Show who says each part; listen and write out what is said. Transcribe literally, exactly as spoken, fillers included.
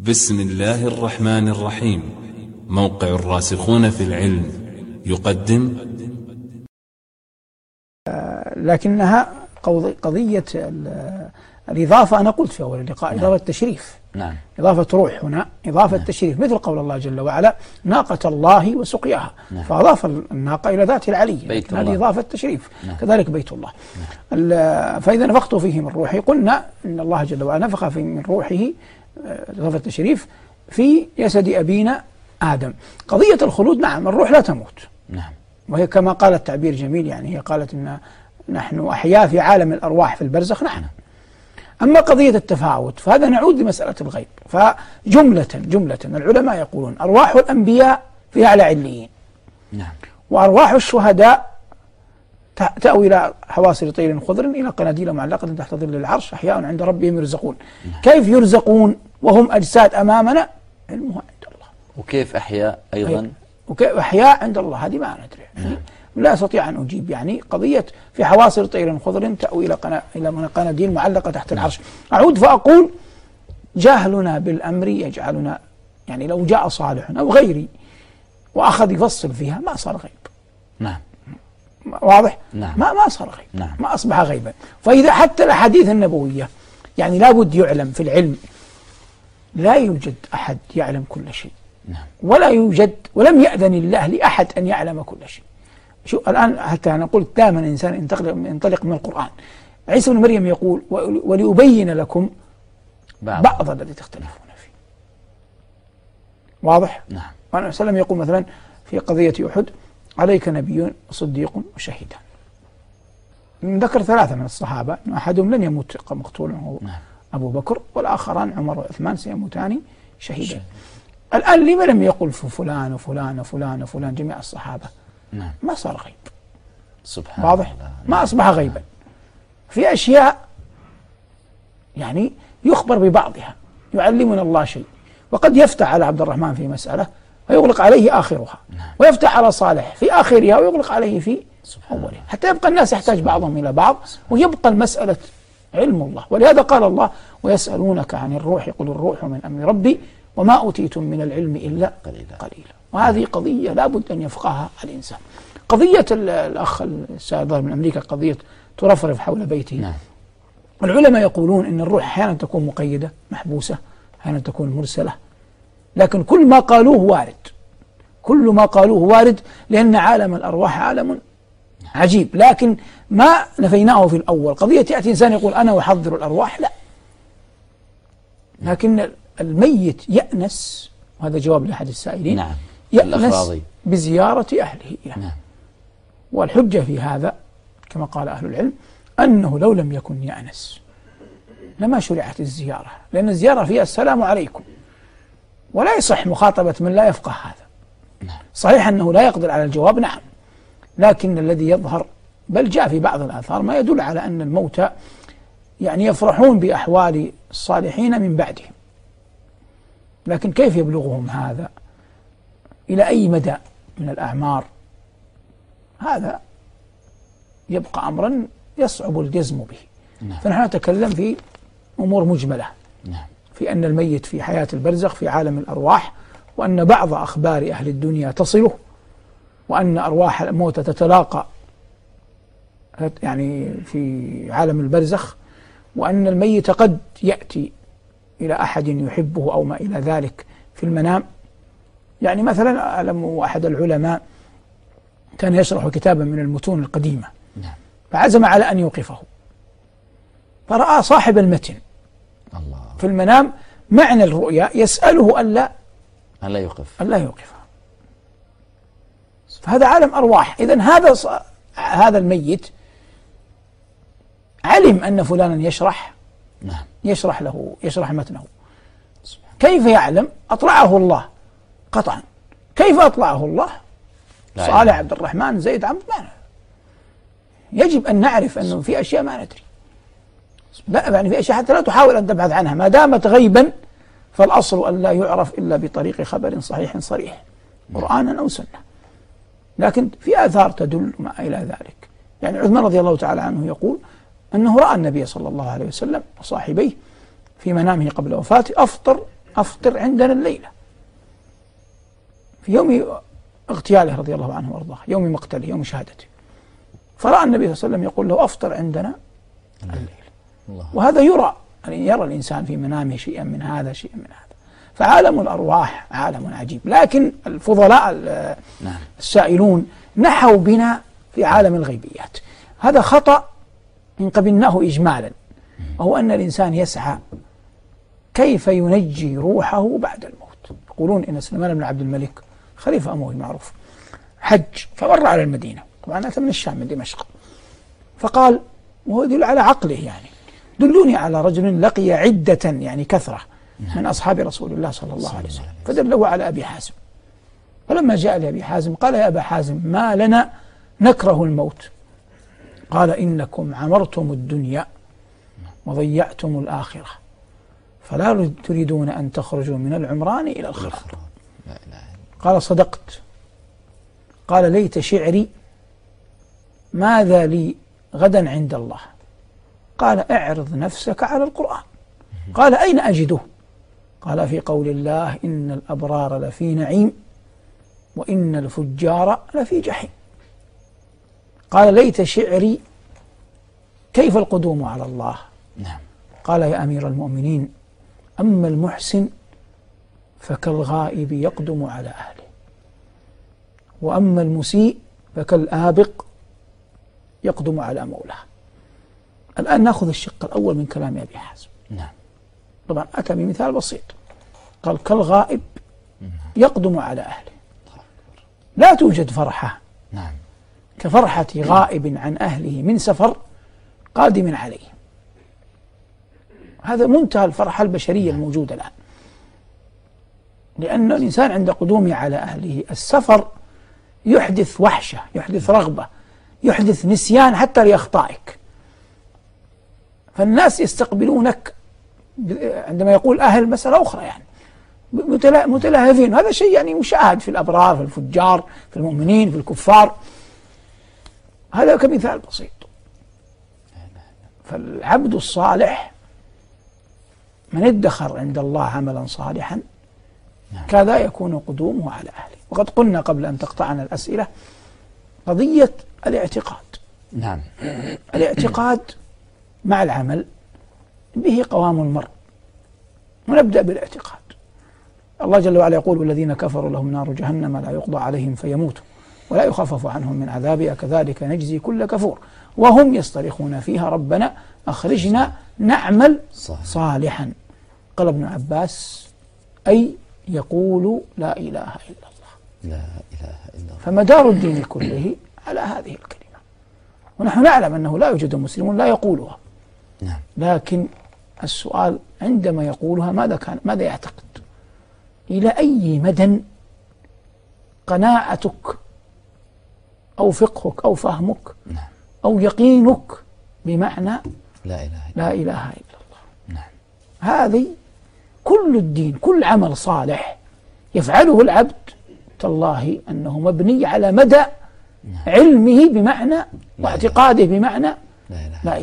Speaker 1: بسم الله الرحمن الرحيم. موقع الراسخون في العلم يقدم.
Speaker 2: لكنها قضية الإضافة أنا قلت في أول اللقاء. نعم. إضافة التشريف.
Speaker 3: نعم.
Speaker 2: إضافة روح هنا إضافة نعم. تشريف، مثل قول الله جل وعلا ناقة الله وسقياها. نعم. فأضاف الناقة إلى ذات العلي، لكن هذه إضافة تشريف. نعم. كذلك بيت الله. نعم. فإذا نفخت فيه من روحي، قلنا إن الله جل وعلا نفخ في من روحه إضافة التشريف في جسد أبينا آدم. قضية الخلود، نعم الروح لا تموت.
Speaker 3: نعم.
Speaker 2: وهي كما قالت تعبير جميل، يعني هي قالت إن نحن أحياء في عالم الأرواح في البرزخ. نعم. أما قضية التفاوت فهذا نعود لمسألة الغيب. فجملة جملة العلماء يقولون أرواح الأنبياء في أعلى عليين.
Speaker 3: نعم.
Speaker 2: وأرواح الشهداء تأوي إلى حواصل طير خضر إلى قناديل معلقة تحت ظل العرش أحياء عند ربهم يرزقون. نعم. كيف يرزقون وهم أجساد أمامنا؟ علمها عند الله.
Speaker 3: وكيف أحياء أيضا؟
Speaker 2: وكيف أحياء عند الله؟ هذه ما ندري. نعم. لا أستطيع أن أجيب. يعني قضية في حواصل طير خضر تأوي إلى قنا إلى قناديل معلقة تحت العرش. أعود فأقول جهلنا بالأمر يجعلنا، يعني لو جاء صالح أو غيري وأخذ يفصل فيها ما صار غيب.
Speaker 3: نعم.
Speaker 2: واضح؟
Speaker 3: نعم.
Speaker 2: ما ما صار غيب.
Speaker 3: نعم.
Speaker 2: ما أصبح غيبا. فإذا حتى الأحاديث النبوية يعني لابد يعلم في العلم، لا يوجد أحد يعلم كل شيء.
Speaker 3: نعم.
Speaker 2: ولا يوجد ولم يأذن الله لأحد أن يعلم كل شيء. شو الآن حتى أنا قلت دائما الإنسان ينطلق من القرآن. عيسى بن مريم يقول ولأبين لكم بعض, بعض الذي تختلفون فيه. واضح؟
Speaker 3: نعم.
Speaker 2: وأنا وسلم يقول مثلا في قضية أحد عليك نبي وصديق وشهيدان. ذكر ثلاثة من الصحابة أحدهم لن يموت مقتولا هو
Speaker 3: نعم.
Speaker 2: أبو بكر، والآخران عمر وعثمان سيموتان شهيدا. الآن لما لم يقل فلان وفلان وفلان وفلان جميع الصحابة؟
Speaker 3: نعم.
Speaker 2: ما صار غيب.
Speaker 3: سبحان
Speaker 2: واضح؟
Speaker 3: الله.
Speaker 2: ما أصبح غيبا. في أشياء يعني يخبر ببعضها، يعلمنا الله شيء، وقد يفتح على عبد الرحمن في مسألة ويغلق عليه آخرها.
Speaker 3: نعم.
Speaker 2: ويفتح على صالح في آخرها ويغلق عليه في أولها، حتى يبقى الناس يحتاج بعضهم إلى بعض، ويبقى المسألة علم الله. ولهذا قال الله ويسألونك عن الروح قل الروح من أمر ربي وما أوتيتم من العلم إلا
Speaker 3: قليلا.
Speaker 2: قليلا. وهذه قضية لابد أن يفقهها الإنسان. قضية الأخ السائد من أمريكا قضية ترفرف حول بيته.
Speaker 3: نعم.
Speaker 2: العلماء يقولون إن الروح أحيانا تكون مقيدة محبوسة، أحيانا تكون مرسلة، لكن كل ما قالوه وارد. كل ما قالوه وارد، لأن عالم الأرواح عالم عجيب. لكن ما نفيناه في الأول قضية يأتي إنسان يقول أنا أحضر الأرواح، لا، لكن الميت يأنس، وهذا جواب لأحد السائلين.
Speaker 3: نعم.
Speaker 2: يأنس بزيارة أهله له.
Speaker 3: نعم.
Speaker 2: والحجة في هذا كما قال أهل العلم أنه لو لم يكن يأنس لما شرعت الزيارة، لأن الزيارة فيها السلام عليكم، ولا يصح مخاطبة من لا يفقه هذا.
Speaker 3: نعم.
Speaker 2: صحيح أنه لا يقدر على الجواب، نعم، لكن الذي يظهر بل جاء في بعض الآثار ما يدل على أن الموتى يعني يفرحون بأحوال الصالحين من بعدهم، لكن كيف يبلغهم هذا؟ إلى أي مدى من الأعمار؟ هذا يبقى أمرا يصعب الجزم به.
Speaker 3: نعم.
Speaker 2: فنحن نتكلم في أمور مجملة.
Speaker 3: نعم.
Speaker 2: في أن الميت في حياة البرزخ في عالم الأرواح، وأن بعض أخبار أهل الدنيا تصله، وأن أرواح الموتى تتلاقى يعني في عالم البرزخ، وأن الميت قد يأتي إلى أحد يحبه أو ما إلى ذلك في المنام. يعني مثلا أعلم أحد العلماء كان يشرح كتابا من المتون القديمة.
Speaker 3: نعم.
Speaker 2: فعزم على أن يوقفه، فرأى صاحب المتن
Speaker 3: الله
Speaker 2: في المنام معنى الرؤيا يسأله ألا
Speaker 3: ألا يوقف
Speaker 2: ألا يوقفه. فهذا عالم أرواح. إذن هذا ص... هذا الميت علم أن فلانا يشرح.
Speaker 3: نعم.
Speaker 2: يشرح له يشرح متنه. كيف يعلم؟ أطلعه الله قطعا. كيف أطلعه الله؟ صالح عبد الرحمن زيد عبد ما يجب أن نعرف أنه في أشياء ما ندري. لا يعني في أشياء حتى لا تحاول أن تبحث عنها، ما دامت غيبا فالأصل أن لا يعرف إلا بطريق خبر صحيح صريح، قرآنا أو سنة. لكن في آثار تدل ما إلى ذلك. يعني عثمان رضي الله تعالى عنه يقول أنه رأى النبي صلى الله عليه وسلم وصاحبيه في منامه قبل وفاته أفطر أفطر عندنا الليلة في يوم اغتياله رضي الله عنه وارضاه، يوم مقتله، يوم شهادته. فرأى النبي صلى الله عليه وسلم يقول له أفطر عندنا الليلة. الله. وهذا يرى، يعني يرى الإنسان في منامه شيئا من هذا شيئا من هذا. فعالم الأرواح عالم عجيب، لكن الفضلاء نعم. السائلون نحوا بنا في عالم الغيبيات. هذا خطأ إن قبلناه إجمالا، وهو أن الإنسان يسعى كيف ينجي روحه بعد الموت. يقولون إن سليمان بن عبد الملك خليفة أموي معروف حج فمر على المدينة، طبعا أتى من الشام من دمشق، فقال، وهو يدل على عقله يعني، دلوني على رجل لقي عدة يعني كثرة من أصحاب رسول الله صلى الله عليه وسلم، فدله على أبي حازم. فلما جاء لأبي حازم قال يا أبا حازم ما لنا نكره الموت؟ قال إنكم عمرتم الدنيا وضيعتم الآخرة فلا تريدون أن تخرجوا من العمران إلى الخراب. قال صدقت. قال ليت شعري ماذا لي غدا عند الله؟ قال اعرض نفسك على القرآن. قال أين أجده؟ قال في قول الله إن الأبرار لفي نعيم وإن الفجار لفي جحيم. قال ليت شعري كيف القدوم على الله؟
Speaker 3: نعم.
Speaker 2: قال يا أمير المؤمنين أما المحسن فكالغائب يقدم على أهله، وأما المسيء فكالآبق يقدم على مولاه. الآن نأخذ الشق الأول من كلام أبي حازم.
Speaker 3: نعم.
Speaker 2: طبعا أتى بمثال بسيط، قال كالغائب يقدم على أهله. لا توجد فرحة
Speaker 3: نعم.
Speaker 2: كفرحة غائب عن أهله من سفر قادم عليه. هذا منتهى الفرحة البشرية الموجودة الآن، لأن الإنسان عند قدومه على أهله السفر يحدث وحشة، يحدث رغبة، يحدث نسيان حتى لأخطائك. فالناس يستقبلونك عندما يقول أهل مسألة أخرى يعني متلهفين، هذا شيء يعني مشاهد في الأبرار في الفجار في المؤمنين في الكفار. هذا كمثال بسيط. فالعبد الصالح من ادخر عند الله عملا صالحا كذا يكون قدومه على أهله. وقد قلنا قبل أن تقطعنا الأسئلة قضية الاعتقاد.
Speaker 3: نعم.
Speaker 2: الاعتقاد مع العمل به قوام المرء. ونبدأ بالاعتقاد. الله جل وعلا يقول والذين كفروا لهم نار جهنم لا يقضى عليهم فيموتوا ولا يخفف عنهم من عذابها كذلك نجزي كل كفور وهم يصطرخون فيها ربنا أخرجنا نعمل صالحا. قال ابن عباس أي يقول لا إله إلا الله.
Speaker 3: لا إله إلا الله.
Speaker 2: فمدار الدين كله على هذه الكلمة. ونحن نعلم أنه لا يوجد مسلم لا يقولها.
Speaker 3: نعم.
Speaker 2: لكن السؤال عندما يقولها ماذا كان ماذا يعتقد؟ إلى أي مدى قناعتك أو فقهك أو فهمك
Speaker 3: نعم.
Speaker 2: أو يقينك بمعنى
Speaker 3: لا إله إلا,
Speaker 2: لا إله إلا الله.
Speaker 3: نعم.
Speaker 2: هذه كل الدين، كل عمل صالح يفعله العبد تالله أنه مبني على مدى
Speaker 3: نعم.
Speaker 2: علمه بمعنى واعتقاده بمعنى
Speaker 3: لا إله.
Speaker 2: لا